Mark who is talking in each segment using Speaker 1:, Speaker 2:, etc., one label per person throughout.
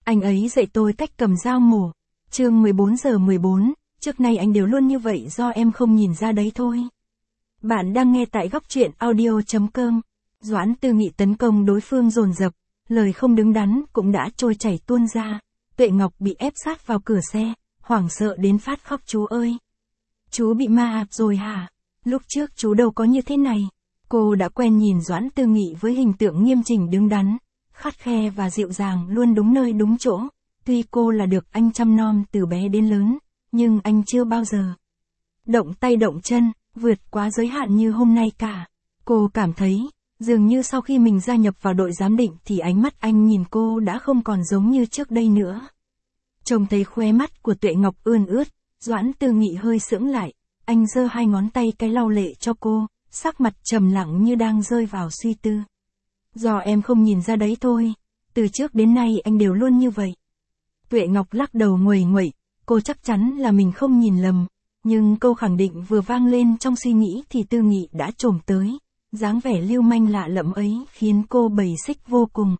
Speaker 1: Anh ấy dạy tôi cách cầm dao mổ. Chương 14:14, trước nay anh đều luôn như vậy do em không nhìn ra đấy thôi. Bạn đang nghe tại góc truyện audio.com. Doãn Tư Nghị tấn công đối phương dồn dập, lời không đứng đắn cũng đã trôi chảy tuôn ra. Tuệ Ngọc bị ép sát vào cửa xe, hoảng sợ đến phát khóc. Chú ơi! Chú bị ma rồi hả? Lúc trước chú đâu có như thế này. Cô đã quen nhìn Doãn Tư Nghị với hình tượng nghiêm chỉnh đứng đắn, khắt khe và dịu dàng luôn đúng nơi đúng chỗ. Tuy cô là được anh chăm nom từ bé đến lớn, nhưng anh chưa bao giờ động tay động chân, vượt quá giới hạn như hôm nay cả. Cô cảm thấy, dường như sau khi mình gia nhập vào đội giám định thì ánh mắt anh nhìn cô đã không còn giống như trước đây nữa. Trông thấy khóe mắt của Tuệ Ngọc ươn ướt, Doãn Tư Nghị hơi sững lại, anh giơ hai ngón tay cái lau lệ cho cô, sắc mặt trầm lặng như đang rơi vào suy tư. Do em không nhìn ra đấy thôi, từ trước đến nay anh đều luôn như vậy. Tuệ Ngọc lắc đầu nguầy nguậy, cô chắc chắn là mình không nhìn lầm, nhưng câu khẳng định vừa vang lên trong suy nghĩ thì Tư Nghị đã chồm tới, dáng vẻ lưu manh lạ lẫm ấy khiến cô bầy xích vô cùng.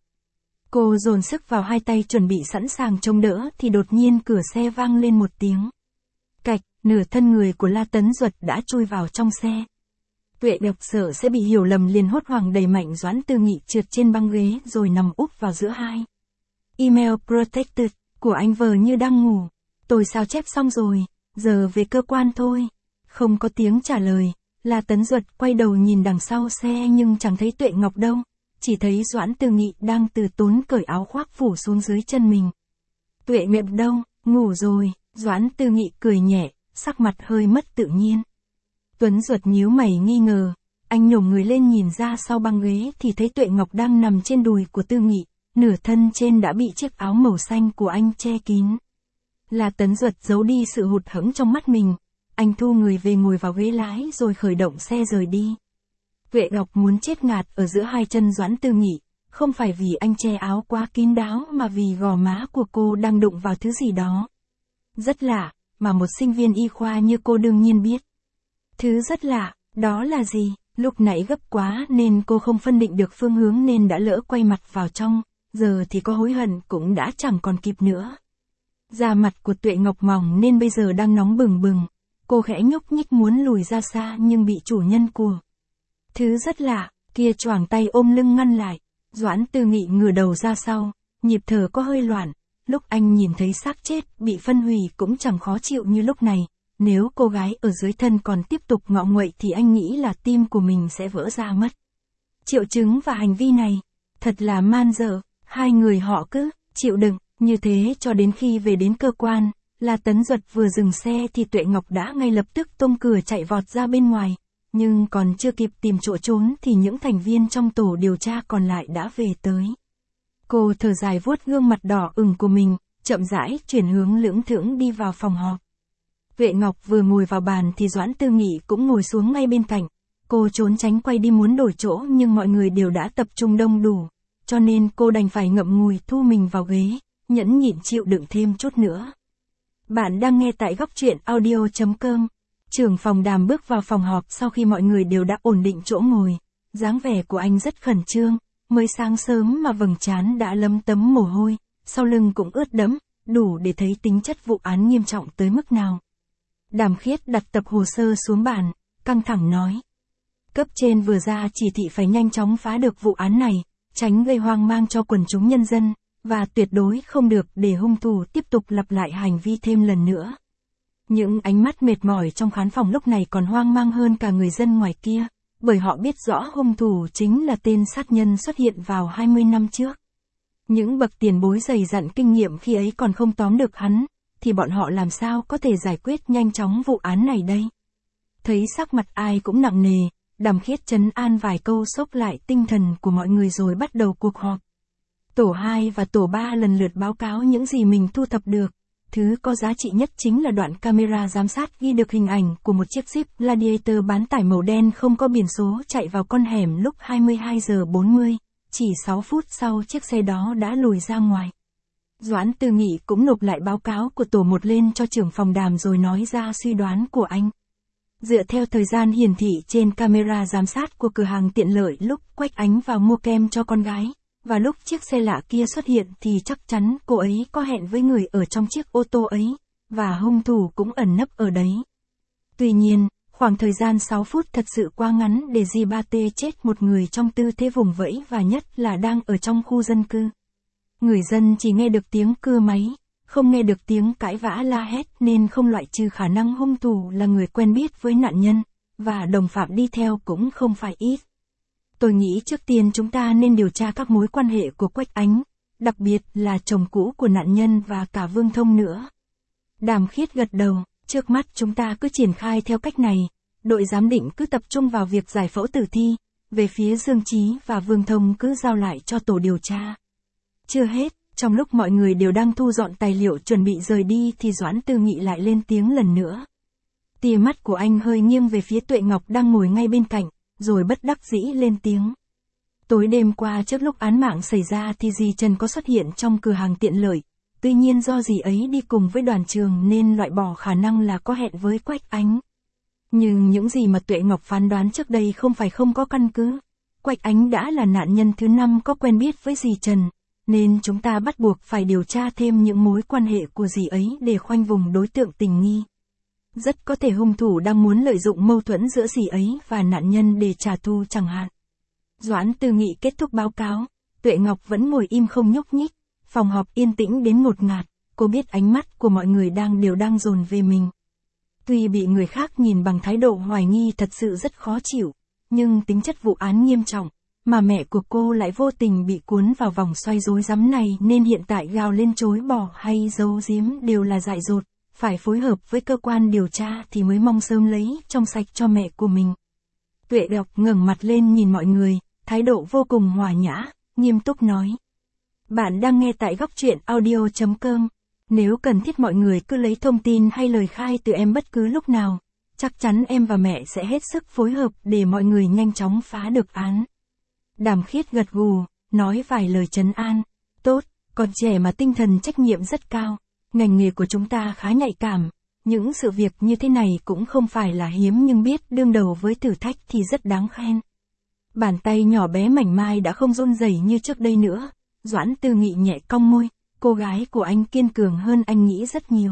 Speaker 1: Cô dồn sức vào hai tay chuẩn bị sẵn sàng chống đỡ thì đột nhiên cửa xe vang lên một tiếng. Cạch, nửa thân người của La Tấn Duật đã chui vào trong xe. Tuệ Ngọc sợ sẽ bị hiểu lầm liền hốt hoảng đẩy mạnh Doãn Tư Nghị trượt trên băng ghế rồi nằm úp vào giữa hai. Email protected của anh vờ như đang ngủ. Tôi sao chép xong rồi, giờ về cơ quan thôi. Không có tiếng trả lời, La Tấn Duật quay đầu nhìn đằng sau xe nhưng chẳng thấy Tuệ Ngọc đâu, chỉ thấy Doãn Tư Nghị đang từ tốn cởi áo khoác phủ xuống dưới chân mình. Tuệ Ngọc đâu, ngủ rồi, Doãn Tư Nghị cười nhẹ, sắc mặt hơi mất tự nhiên. Tuấn Duật nhíu mày nghi ngờ, anh nhổm người lên nhìn ra sau băng ghế thì thấy Tuệ Ngọc đang nằm trên đùi của Tư Nghị, nửa thân trên đã bị chiếc áo màu xanh của anh che kín. La Tấn Duật giấu đi sự hụt hẫng trong mắt mình, anh thu người về ngồi vào ghế lái rồi khởi động xe rời đi. Tuệ Ngọc muốn chết ngạt ở giữa hai chân Doãn Tư Nghị, không phải vì anh che áo quá kín đáo mà vì gò má của cô đang đụng vào thứ gì đó. Rất lạ, mà một sinh viên y khoa như cô đương nhiên biết. Thứ rất lạ, đó là gì? Lúc nãy gấp quá nên cô không phân định được phương hướng nên đã lỡ quay mặt vào trong, giờ thì có hối hận cũng đã chẳng còn kịp nữa. Da mặt của Tuệ Ngọc mỏng nên bây giờ đang nóng bừng bừng, cô khẽ nhúc nhích muốn lùi ra xa nhưng bị chủ nhân của thứ rất lạ kia choàng tay ôm lưng ngăn lại. Doãn Tư Nghị ngửa đầu ra sau, nhịp thở có hơi loạn, lúc anh nhìn thấy xác chết bị phân hủy cũng chẳng khó chịu như lúc này. Nếu cô gái ở dưới thân còn tiếp tục ngọ nguậy thì anh nghĩ là tim của mình sẽ vỡ ra mất. Triệu chứng và hành vi này, thật là man dợ, hai người họ cứ chịu đựng như thế cho đến khi về đến cơ quan. La Tấn Duật vừa dừng xe thì Tuệ Ngọc đã ngay lập tức tung cửa chạy vọt ra bên ngoài, nhưng còn chưa kịp tìm chỗ trốn thì những thành viên trong tổ điều tra còn lại đã về tới. Cô thở dài vuốt gương mặt đỏ ửng của mình, chậm rãi chuyển hướng lưỡng thưởng đi vào phòng họp. Tuệ Ngọc vừa ngồi vào bàn thì Doãn Tư Nghị cũng ngồi xuống ngay bên cạnh. Cô trốn tránh quay đi muốn đổi chỗ nhưng mọi người đều đã tập trung đông đủ, cho nên cô đành phải ngậm ngùi thu mình vào ghế, nhẫn nhịn chịu đựng thêm chút nữa. Bạn đang nghe tại góc truyện audio.com. Trưởng phòng Đàm bước vào phòng họp sau khi mọi người đều đã ổn định chỗ ngồi. Dáng vẻ của anh rất khẩn trương, mới sáng sớm mà vầng trán đã lấm tấm mồ hôi, sau lưng cũng ướt đẫm, đủ để thấy tính chất vụ án nghiêm trọng tới mức nào. Đàm Khiết đặt tập hồ sơ xuống bàn, căng thẳng nói. Cấp trên vừa ra chỉ thị phải nhanh chóng phá được vụ án này, tránh gây hoang mang cho quần chúng nhân dân, và tuyệt đối không được để hung thủ tiếp tục lặp lại hành vi thêm lần nữa. Những ánh mắt mệt mỏi trong khán phòng lúc này còn hoang mang hơn cả người dân ngoài kia, bởi họ biết rõ hung thủ chính là tên sát nhân xuất hiện vào 20 năm trước. Những bậc tiền bối dày dặn kinh nghiệm khi ấy còn không tóm được hắn, thì bọn họ làm sao có thể giải quyết nhanh chóng vụ án này đây? Thấy sắc mặt ai cũng nặng nề, Đàm Khiết trấn an vài câu xốc lại tinh thần của mọi người rồi bắt đầu cuộc họp. Tổ 2 và tổ 3 lần lượt báo cáo những gì mình thu thập được. Thứ có giá trị nhất chính là đoạn camera giám sát ghi được hình ảnh của một chiếc Jeep Gladiator bán tải màu đen không có biển số chạy vào con hẻm lúc 22 giờ 40, chỉ 6 phút sau chiếc xe đó đã lùi ra ngoài. Doãn Tư Nghị cũng nộp lại báo cáo của tổ 1 lên cho trưởng phòng Đàm rồi nói ra suy đoán của anh. Dựa theo thời gian hiển thị trên camera giám sát của cửa hàng tiện lợi lúc Quách Ánh vào mua kem cho con gái, Và lúc chiếc xe lạ kia xuất hiện thì chắc chắn cô ấy có hẹn với người ở trong chiếc ô tô ấy, và hung thủ cũng ẩn nấp ở đấy. Tuy nhiên, khoảng thời gian 6 phút thật sự quá ngắn để Gibate chết một người trong tư thế vùng vẫy và nhất là đang ở trong khu dân cư. Người dân chỉ nghe được tiếng cưa máy, không nghe được tiếng cãi vã la hét nên không loại trừ khả năng hung thủ là người quen biết với nạn nhân, và đồng phạm đi theo cũng không phải ít. Tôi nghĩ trước tiên chúng ta nên điều tra các mối quan hệ của Quách Ánh, đặc biệt là chồng cũ của nạn nhân và cả Vương Thông nữa. Đàm Khiết gật đầu, trước mắt chúng ta cứ triển khai theo cách này, đội giám định cứ tập trung vào việc giải phẫu tử thi, về phía Dương Chí và Vương Thông cứ giao lại cho tổ điều tra. Chưa hết, trong lúc mọi người đều đang thu dọn tài liệu chuẩn bị rời đi thì Doãn Tư Nghị lại lên tiếng lần nữa. Tia mắt của anh hơi nghiêng về phía Tuệ Ngọc đang ngồi ngay bên cạnh, rồi bất đắc dĩ lên tiếng. Tối đêm qua trước lúc án mạng xảy ra thì dì Trần có xuất hiện trong cửa hàng tiện lợi, tuy nhiên do dì ấy đi cùng với Đoàn Trường nên loại bỏ khả năng là có hẹn với Quách Ánh. Nhưng những gì mà Tuệ Ngọc phán đoán trước đây không phải không có căn cứ. Quách Ánh đã là nạn nhân thứ 5 có quen biết với dì Trần, nên chúng ta bắt buộc phải điều tra thêm những mối quan hệ của dì ấy để khoanh vùng đối tượng tình nghi. Rất có thể hung thủ đang muốn lợi dụng mâu thuẫn giữa dì ấy và nạn nhân để trả thù chẳng hạn. Doãn Tư Nghị kết thúc báo cáo, Tuệ Ngọc vẫn ngồi im không nhúc nhích, phòng họp yên tĩnh đến ngột ngạt, cô biết ánh mắt của mọi người đều đang dồn về mình. Tuy bị người khác nhìn bằng thái độ hoài nghi thật sự rất khó chịu, nhưng tính chất vụ án nghiêm trọng, mà mẹ của cô lại vô tình bị cuốn vào vòng xoay rối rắm này nên hiện tại gào lên chối bỏ hay giấu giếm đều là dại dột, phải phối hợp với cơ quan điều tra thì mới mong sớm lấy trong sạch cho mẹ của mình. Tuệ Ngọc ngẩng mặt lên nhìn mọi người, thái độ vô cùng hòa nhã, nghiêm túc nói. Bạn đang nghe tại góc truyện audio.com. Nếu cần thiết mọi người cứ lấy thông tin hay lời khai từ em bất cứ lúc nào. Chắc chắn em và mẹ sẽ hết sức phối hợp để mọi người nhanh chóng phá được án. Đàm Khiết gật gù, nói vài lời trấn an. Tốt, còn trẻ mà tinh thần trách nhiệm rất cao. Ngành nghề của chúng ta khá nhạy cảm. Những sự việc như thế này cũng không phải là hiếm nhưng biết đương đầu với thử thách thì rất đáng khen. Bàn tay nhỏ bé mảnh mai đã không run rẩy như trước đây nữa. Doãn Tư Nghị nhẹ cong môi, cô gái của anh kiên cường hơn anh nghĩ rất nhiều.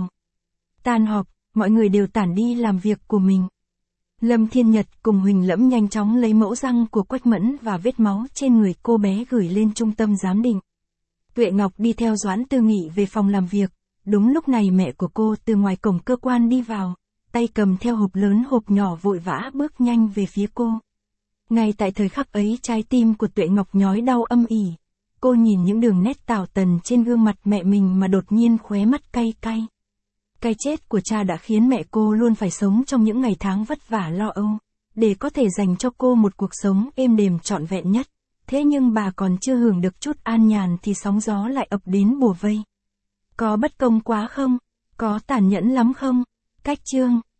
Speaker 1: Tan họp, mọi người đều tản đi làm việc của mình. Lâm Thiên Nhật cùng Huỳnh Lẫm nhanh chóng lấy mẫu răng của Quách Mẫn và vết máu trên người cô bé gửi lên trung tâm giám định. Tuệ Ngọc đi theo Doãn Tư Nghị về phòng làm việc. Đúng lúc này mẹ của cô từ ngoài cổng cơ quan đi vào, tay cầm theo hộp lớn hộp nhỏ vội vã bước nhanh về phía cô. Ngay tại thời khắc ấy trái tim của Tuệ Ngọc nhói đau âm ỉ. Cô nhìn những đường nét tảo tần trên gương mặt mẹ mình mà đột nhiên khóe mắt cay cay. Cái chết của cha đã khiến mẹ cô luôn phải sống trong những ngày tháng vất vả lo âu, để có thể dành cho cô một cuộc sống êm đềm trọn vẹn nhất. Thế nhưng bà còn chưa hưởng được chút an nhàn thì sóng gió lại ập đến bủa vây. Có bất công quá không? Có tàn nhẫn lắm không? Cách chương